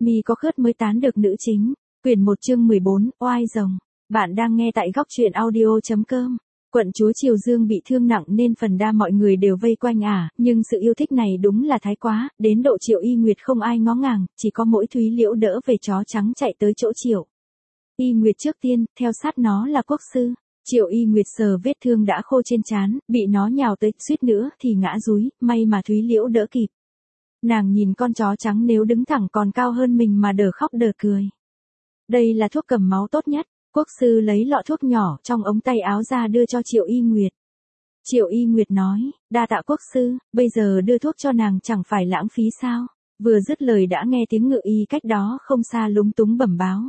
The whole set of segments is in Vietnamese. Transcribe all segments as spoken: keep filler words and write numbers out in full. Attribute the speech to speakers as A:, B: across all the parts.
A: Mi có khớt mới tán được nữ chính. Quyển một chương mười bốn, oai rồng. Bạn đang nghe tại góc truyện audio.com. Quận chúa Triều Dương bị thương nặng nên phần đa mọi người đều vây quanh ả, nhưng sự yêu thích này đúng là thái quá, đến độ Triệu Y Nguyệt không ai ngó ngàng, chỉ có mỗi Thúy Liễu đỡ về chó trắng chạy tới chỗ Triệu Y Nguyệt trước tiên, theo sát nó là Quốc sư. Triệu Y Nguyệt sờ vết thương đã khô trên trán, bị nó nhào tới, suýt nữa thì ngã dúi, may mà Thúy Liễu đỡ kịp. Nàng nhìn con chó trắng nếu đứng thẳng còn cao hơn mình mà đờ khóc đờ cười. Đây là thuốc cầm máu tốt nhất. Quốc sư lấy lọ thuốc nhỏ trong ống tay áo ra đưa cho Triệu Y Nguyệt. Triệu Y Nguyệt nói, đa tạ quốc sư, bây giờ đưa thuốc cho nàng chẳng phải lãng phí sao. Vừa dứt lời đã nghe tiếng ngự y cách đó không xa lúng túng bẩm báo.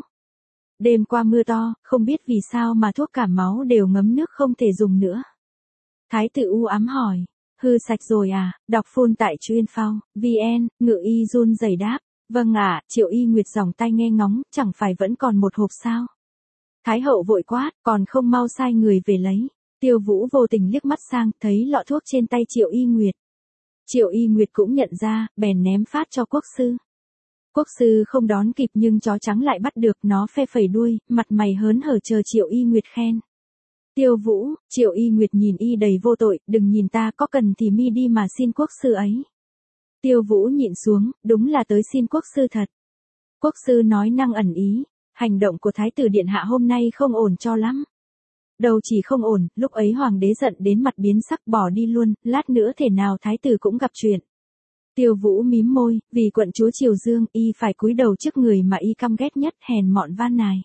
A: Đêm qua mưa to, không biết vì sao mà thuốc cảm máu đều ngấm nước không thể dùng nữa. Thái tử u ám hỏi, hư sạch rồi à, đọc phun tại chuyên phao, vn, ngự y run rẩy đáp, vâng ạ, Triệu Y Nguyệt giỏng tay nghe ngóng, chẳng phải vẫn còn một hộp sao. Thái hậu vội quát, còn không mau sai người về lấy. Tiêu Vũ vô tình liếc mắt sang, thấy lọ thuốc trên tay Triệu Y Nguyệt. Triệu Y Nguyệt cũng nhận ra, bèn ném phát cho quốc sư. Quốc sư không đón kịp nhưng chó trắng lại bắt được, nó phe phẩy đuôi, mặt mày hớn hở chờ Triệu Y Nguyệt khen. Tiêu Vũ, Triệu Y Nguyệt nhìn y đầy vô tội, đừng nhìn ta, có cần thì mi đi mà xin quốc sư ấy. Tiêu Vũ nhịn xuống, đúng là tới xin quốc sư thật. Quốc sư nói năng ẩn ý. Hành động của Thái tử Điện Hạ hôm nay không ổn cho lắm. Đâu chỉ không ổn, lúc ấy Hoàng đế giận đến mặt biến sắc bỏ đi luôn, lát nữa thể nào Thái tử cũng gặp chuyện. Tiêu Vũ mím môi, vì quận chúa Triều Dương, y phải cúi đầu trước người mà y căm ghét nhất, hèn mọn van nài.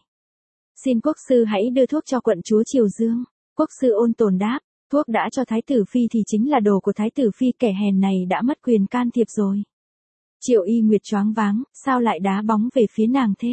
A: Xin quốc sư hãy đưa thuốc cho quận chúa Triều Dương. Quốc sư ôn tồn đáp, thuốc đã cho Thái tử Phi thì chính là đồ của Thái tử Phi, kẻ hèn này đã mất quyền can thiệp rồi. Triệu Y Nguyệt choáng váng, sao lại đá bóng về phía nàng thế?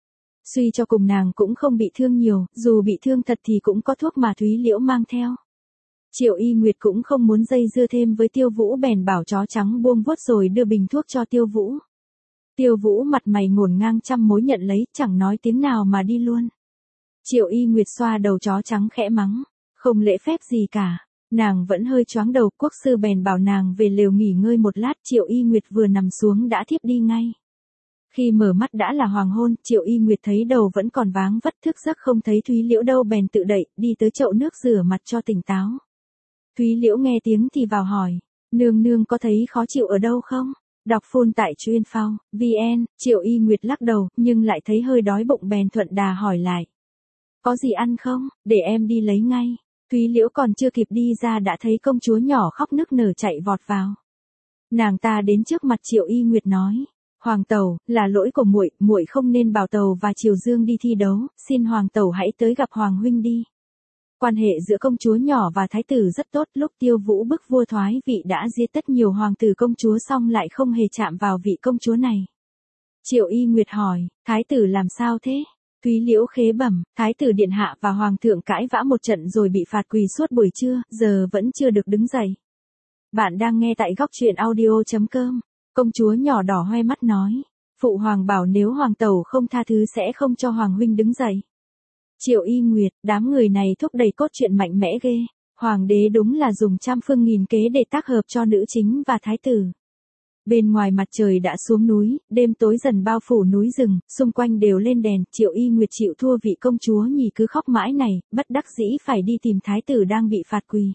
A: Suy cho cùng nàng cũng không bị thương nhiều, dù bị thương thật thì cũng có thuốc mà Thúy Liễu mang theo. Triệu Y Nguyệt cũng không muốn dây dưa thêm với Tiêu Vũ bèn bảo chó trắng buông vuốt rồi đưa bình thuốc cho Tiêu Vũ. Tiêu Vũ mặt mày ngổn ngang trăm mối nhận lấy, chẳng nói tiếng nào mà đi luôn. Triệu Y Nguyệt xoa đầu chó trắng khẽ mắng, không lễ phép gì cả. Nàng vẫn hơi choáng đầu, quốc sư bèn bảo nàng về lều nghỉ ngơi một lát, Triệu Y Nguyệt vừa nằm xuống đã thiếp đi ngay. Khi mở mắt đã là hoàng hôn, Triệu Y Nguyệt thấy đầu vẫn còn váng vất, thức giấc không thấy Thúy Liễu đâu bèn tự đậy, đi tới chậu nước rửa mặt cho tỉnh táo. Thúy Liễu nghe tiếng thì vào hỏi, nương nương có thấy khó chịu ở đâu không? Đọc phun tại chuyên phao, vn, Triệu Y Nguyệt lắc đầu, nhưng lại thấy hơi đói bụng bèn thuận đà hỏi lại. Có gì ăn không, để em đi lấy ngay. Thúy Liễu còn chưa kịp đi ra đã thấy công chúa nhỏ khóc nức nở chạy vọt vào. Nàng ta đến trước mặt Triệu Y Nguyệt nói. Hoàng tẩu, là lỗi của muội, muội không nên bảo tẩu và Triều Dương đi thi đấu, xin hoàng tẩu hãy tới gặp hoàng huynh đi. Quan hệ giữa công chúa nhỏ và thái tử rất tốt, lúc Tiêu Vũ bức vua thoái vị đã giết tất nhiều hoàng tử công chúa xong lại không hề chạm vào vị công chúa này. Triệu Y Nguyệt hỏi, thái tử làm sao thế? Thúy Liễu khế bẩm, thái tử điện hạ và hoàng thượng cãi vã một trận rồi bị phạt quỳ suốt buổi trưa, giờ vẫn chưa được đứng dậy. Bạn đang nghe tại góc truyện audio.com. Công chúa nhỏ đỏ hoe mắt nói, phụ hoàng bảo nếu hoàng tẩu không tha thứ sẽ không cho hoàng huynh đứng dậy. Triệu Y Nguyệt, đám người này thúc đẩy cốt truyện mạnh mẽ ghê, hoàng đế đúng là dùng trăm phương nghìn kế để tác hợp cho nữ chính và thái tử. Bên ngoài mặt trời đã xuống núi, đêm tối dần bao phủ núi rừng, xung quanh đều lên đèn, Triệu Y Nguyệt chịu thua vị công chúa nhì cứ khóc mãi này, bất đắc dĩ phải đi tìm thái tử đang bị phạt quỳ.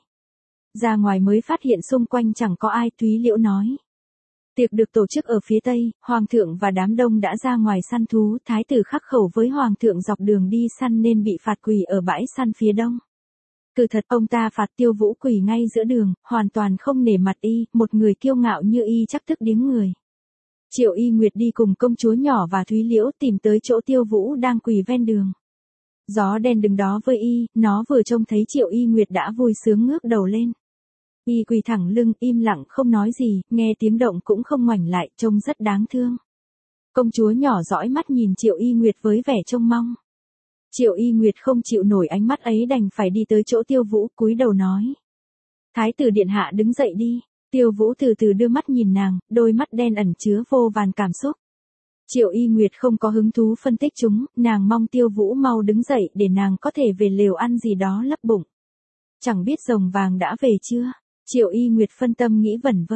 A: Ra ngoài mới phát hiện xung quanh chẳng có ai, Thúy Liễu nói. Tiệc được tổ chức ở phía tây, hoàng thượng và đám đông đã ra ngoài săn thú, thái tử khắc khẩu với hoàng thượng dọc đường đi săn nên bị phạt quỳ ở bãi săn phía đông. Cứ thật ông ta phạt Tiêu Vũ quỳ ngay giữa đường, hoàn toàn không nể mặt y, một người kiêu ngạo như y chắc tức điếng người. Triệu Y Nguyệt đi cùng công chúa nhỏ và Thúy Liễu tìm tới chỗ Tiêu Vũ đang quỳ ven đường. Gió đen đứng đó với y, nó vừa trông thấy Triệu Y Nguyệt đã vui sướng ngước đầu lên. Y quỳ thẳng lưng, im lặng không nói gì, nghe tiếng động cũng không ngoảnh lại, trông rất đáng thương. Công chúa nhỏ dõi mắt nhìn Triệu Y Nguyệt với vẻ trông mong. Triệu Y Nguyệt không chịu nổi ánh mắt ấy đành phải đi tới chỗ Tiêu Vũ, cúi đầu nói. Thái tử điện hạ đứng dậy đi. Tiêu Vũ từ từ đưa mắt nhìn nàng, đôi mắt đen ẩn chứa vô vàn cảm xúc. Triệu Y Nguyệt không có hứng thú phân tích chúng, nàng mong Tiêu Vũ mau đứng dậy để nàng có thể về lều ăn gì đó lấp bụng. Chẳng biết rồng vàng đã về chưa? Triệu Y Nguyệt phân tâm nghĩ vẩn vơ.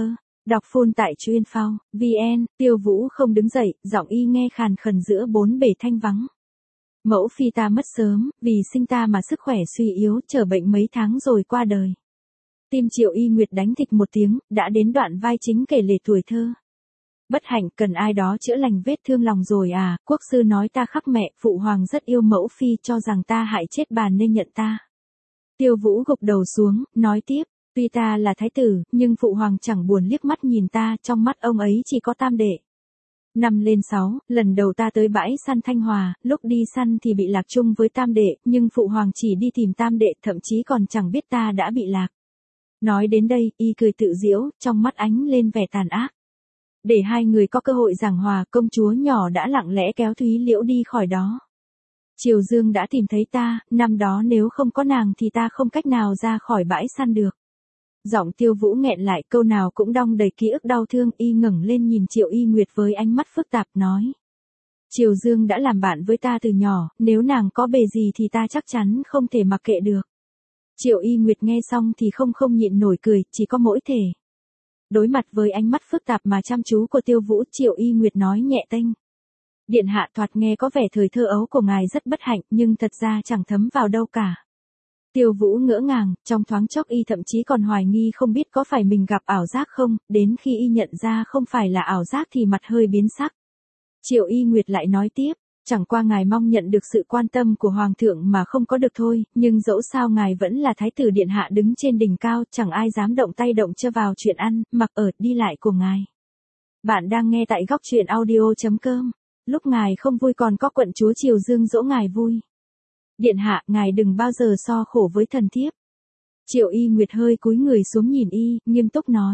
A: Đọc full tại truyện phao, vn, Tiêu Vũ không đứng dậy, giọng y nghe khàn khàn giữa bốn bề thanh vắng. Mẫu phi ta mất sớm, vì sinh ta mà sức khỏe suy yếu, trở bệnh mấy tháng rồi qua đời. Tim Triệu Y Nguyệt đánh thịch một tiếng, đã đến đoạn vai chính kể lể tuổi thơ. Bất hạnh, cần ai đó chữa lành vết thương lòng rồi à, quốc sư nói ta khắc mẹ, phụ hoàng rất yêu mẫu phi, cho rằng ta hại chết bà nên nhận ta. Tiêu Vũ gục đầu xuống, nói tiếp, tuy ta là thái tử, nhưng phụ hoàng chẳng buồn liếc mắt nhìn ta, trong mắt ông ấy chỉ có tam đệ. Năm lên sáu, lần đầu ta tới bãi săn Thanh Hòa, lúc đi săn thì bị lạc chung với tam đệ, nhưng phụ hoàng chỉ đi tìm tam đệ, thậm chí còn chẳng biết ta đã bị lạc. Nói đến đây, y cười tự giễu, trong mắt ánh lên vẻ tàn ác. Để hai người có cơ hội giảng hòa, công chúa nhỏ đã lặng lẽ kéo Thúy Liễu đi khỏi đó. Triều Dương đã tìm thấy ta, năm đó nếu không có nàng thì ta không cách nào ra khỏi bãi săn được. Giọng Tiêu Vũ nghẹn lại, câu nào cũng đong đầy ký ức đau thương, y ngẩng lên nhìn Triệu Y Nguyệt với ánh mắt phức tạp nói. Triều Dương đã làm bạn với ta từ nhỏ, nếu nàng có bề gì thì ta chắc chắn không thể mặc kệ được. Triệu Y Nguyệt nghe xong thì không không nhịn nổi cười, chỉ có mỗi thể. Đối mặt với ánh mắt phức tạp mà chăm chú của Tiêu Vũ, Triệu Y Nguyệt nói nhẹ tênh. Điện hạ thoạt nghe có vẻ thời thơ ấu của ngài rất bất hạnh, nhưng thật ra chẳng thấm vào đâu cả. Tiêu Vũ ngỡ ngàng, trong thoáng chốc y thậm chí còn hoài nghi không biết có phải mình gặp ảo giác không, đến khi y nhận ra không phải là ảo giác thì mặt hơi biến sắc. Triệu Y Nguyệt lại nói tiếp, chẳng qua ngài mong nhận được sự quan tâm của hoàng thượng mà không có được thôi, nhưng dẫu sao ngài vẫn là thái tử điện hạ đứng trên đỉnh cao, chẳng ai dám động tay động chân vào chuyện ăn, mặc ở, đi lại của ngài. Bạn đang nghe tại góc truyện audio chấm com. Lúc ngài không vui còn có quận chúa Triều Dương dỗ ngài vui. Điện hạ, ngài đừng bao giờ so khổ với thần thiếp. Triệu Y Nguyệt hơi cúi người xuống nhìn y, nghiêm túc nói.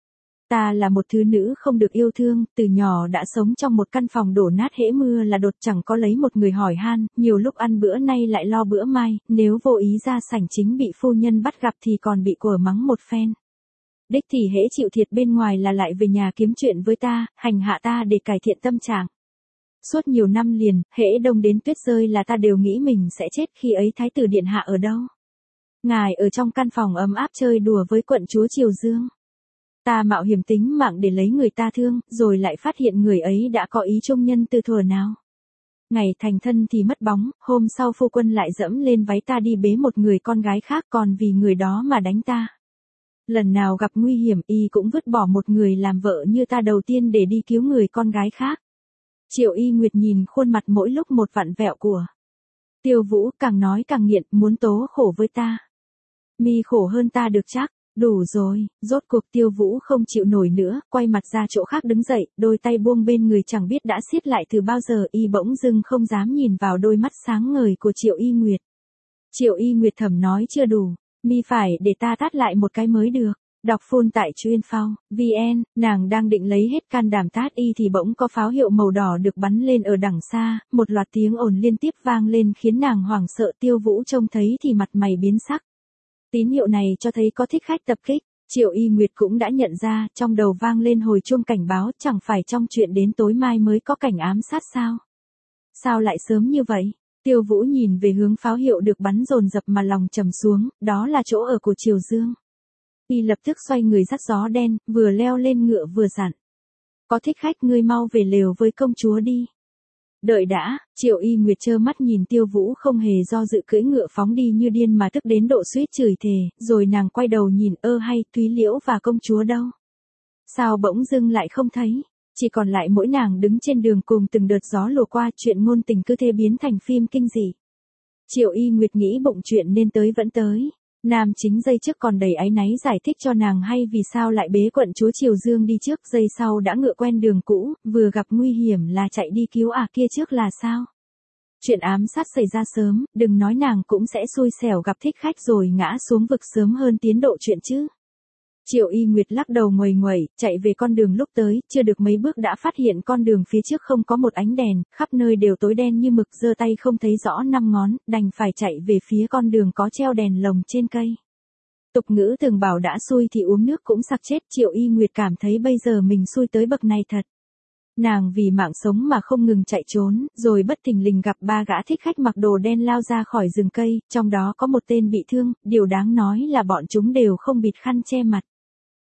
A: Ta là một thứ nữ không được yêu thương, từ nhỏ đã sống trong một căn phòng đổ nát, hễ mưa là đột, chẳng có lấy một người hỏi han, nhiều lúc ăn bữa nay lại lo bữa mai, nếu vô ý ra sảnh chính bị phu nhân bắt gặp thì còn bị quở mắng một phen. Đích thì hễ chịu thiệt bên ngoài là lại về nhà kiếm chuyện với ta, hành hạ ta để cải thiện tâm trạng. Suốt nhiều năm liền, hễ đông đến tuyết rơi là ta đều nghĩ mình sẽ chết, khi ấy thái tử điện hạ ở đâu. Ngài ở trong căn phòng ấm áp chơi đùa với quận chúa Triều Dương. Ta mạo hiểm tính mạng để lấy người ta thương, rồi lại phát hiện người ấy đã có ý trung nhân từ thuở nào. Ngày thành thân thì mất bóng, hôm sau phu quân lại dẫm lên váy ta đi bế một người con gái khác, còn vì người đó mà đánh ta. Lần nào gặp nguy hiểm y cũng vứt bỏ một người làm vợ như ta đầu tiên để đi cứu người con gái khác. Triệu Y Nguyệt nhìn khuôn mặt mỗi lúc một vặn vẹo của Tiêu Vũ, càng nói càng nghiện, muốn tố khổ với ta. Mi khổ hơn ta được chắc, đủ rồi, rốt cuộc Tiêu Vũ không chịu nổi nữa, quay mặt ra chỗ khác đứng dậy, đôi tay buông bên người chẳng biết đã siết lại từ bao giờ, y bỗng dưng không dám nhìn vào đôi mắt sáng ngời của Triệu Y Nguyệt. Triệu Y Nguyệt thầm nói chưa đủ, mi phải để ta tát lại một cái mới được. Đọc full tại truyện phao, vn, nàng đang định lấy hết can đảm tát y thì bỗng có pháo hiệu màu đỏ được bắn lên ở đằng xa, một loạt tiếng ồn liên tiếp vang lên khiến nàng hoảng sợ. Tiêu Vũ trông thấy thì mặt mày biến sắc. Tín hiệu này cho thấy có thích khách tập kích, Triệu Y Nguyệt cũng đã nhận ra, trong đầu vang lên hồi chuông cảnh báo, chẳng phải trong chuyện đến tối mai mới có cảnh ám sát sao? Sao lại sớm như vậy? Tiêu Vũ nhìn về hướng pháo hiệu được bắn dồn dập mà lòng trầm xuống, đó là chỗ ở của Triều Dương. Y lập tức xoay người dắt gió đen, vừa leo lên ngựa vừa dặn. Có thích khách, ngươi mau về lều với công chúa đi. Đợi đã, Triệu Y Nguyệt trơ mắt nhìn Tiêu Vũ không hề do dự cưỡi ngựa phóng đi như điên mà tức đến độ suýt chửi thề, rồi nàng quay đầu nhìn, ơ hay, Thúy Liễu và công chúa đâu? Sao bỗng dưng lại không thấy? Chỉ còn lại mỗi nàng đứng trên đường cùng từng đợt gió lùa qua, chuyện ngôn tình cứ thế biến thành phim kinh dị. Triệu Y Nguyệt nghĩ bụng chuyện nên tới vẫn tới. Nam chính giây trước còn đầy áy náy giải thích cho nàng hay vì sao lại bế quận chúa Triều Dương đi trước, giây sau đã ngựa quen đường cũ, vừa gặp nguy hiểm là chạy đi cứu à kia trước là sao? Chuyện ám sát xảy ra sớm, đừng nói nàng cũng sẽ xui xẻo gặp thích khách rồi ngã xuống vực sớm hơn tiến độ chuyện chứ. Triệu Y Nguyệt lắc đầu nguầy nguẩy, chạy về con đường lúc tới, chưa được mấy bước đã phát hiện con đường phía trước không có một ánh đèn, khắp nơi đều tối đen như mực, giơ tay không thấy rõ năm ngón, đành phải chạy về phía con đường có treo đèn lồng trên cây. Tục ngữ thường bảo đã xui thì uống nước cũng sặc chết, Triệu Y Nguyệt cảm thấy bây giờ mình xui tới bậc này thật. Nàng vì mạng sống mà không ngừng chạy trốn, rồi bất thình lình gặp ba gã thích khách mặc đồ đen lao ra khỏi rừng cây, trong đó có một tên bị thương, điều đáng nói là bọn chúng đều không bịt khăn che mặt.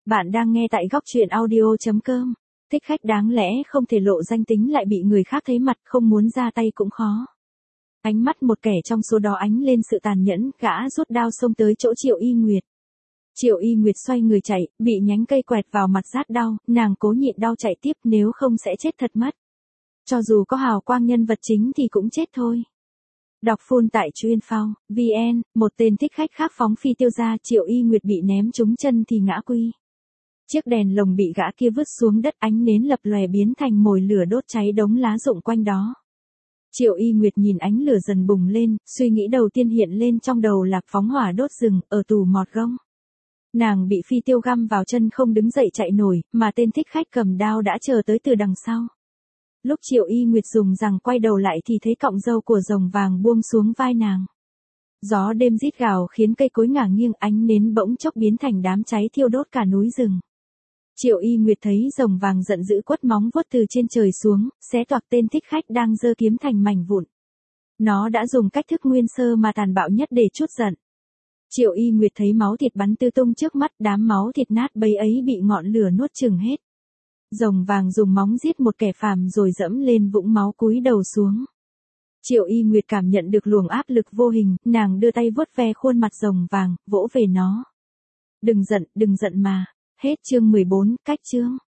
A: Bạn đang nghe tại góc truyện audio.com. Thích khách đáng lẽ không thể lộ danh tính lại bị người khác thấy mặt, không muốn ra tay cũng khó. Ánh mắt một kẻ trong số đó ánh lên sự tàn nhẫn, gã rút đao xông tới chỗ Triệu Y Nguyệt. Triệu Y Nguyệt xoay người chạy, bị nhánh cây quẹt vào mặt rát đau, nàng cố nhịn đau chạy tiếp, nếu không sẽ chết thật mất. Cho dù có hào quang nhân vật chính thì cũng chết thôi. Đọc full tại chuyên phao, vn, một tên thích khách khác phóng phi tiêu ra, Triệu Y Nguyệt bị ném trúng chân thì ngã quy. Chiếc đèn lồng bị gã kia vứt xuống đất, ánh nến lập lòe biến thành mồi lửa đốt cháy đống lá rụng quanh đó. Triệu Y Nguyệt nhìn ánh lửa dần bùng lên, suy nghĩ đầu tiên hiện lên trong đầu là phóng hỏa đốt rừng, ở tù mọt gông. Nàng bị phi tiêu găm vào chân không đứng dậy chạy nổi, mà tên thích khách cầm đao đã chờ tới từ đằng sau. Lúc Triệu Y Nguyệt dùng rằng quay đầu lại thì thấy cọng râu của rồng vàng buông xuống vai nàng. Gió đêm rít gào khiến cây cối ngả nghiêng, ánh nến bỗng chốc biến thành đám cháy thiêu đốt cả núi rừng. Triệu Y Nguyệt thấy rồng vàng giận dữ quất móng vuốt từ trên trời xuống, xé toạc tên thích khách đang giơ kiếm thành mảnh vụn. Nó đã dùng cách thức nguyên sơ mà tàn bạo nhất để trút giận. Triệu Y Nguyệt thấy máu thịt bắn tứ tung trước mắt, đám máu thịt nát bấy ấy bị ngọn lửa nuốt chửng hết. Rồng vàng dùng móng giết một kẻ phàm rồi dẫm lên vũng máu cúi đầu xuống. Triệu Y Nguyệt cảm nhận được luồng áp lực vô hình, nàng đưa tay vuốt ve khuôn mặt rồng vàng, vỗ về nó. Đừng giận, đừng giận mà. Hết chương mười bốn, cách chương.